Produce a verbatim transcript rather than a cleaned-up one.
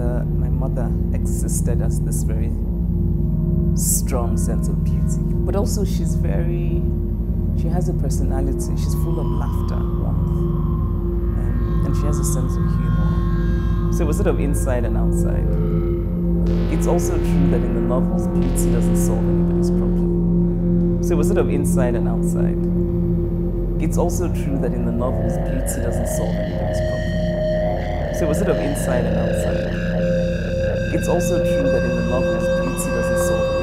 mother, my mother existed as this very strong sense of beauty. But also she's very, she has a personality. She's full of laughter, warmth, um, and she has a sense of humor. So it was sort of inside and outside. It's also true that in the novels, beauty doesn't solve anybody's problem. So it was sort of inside and outside. It's also true that in the novels, beauty doesn't solve anybody's problem. So it was sort of inside and outside. It's also true that in the novels, beauty doesn't solve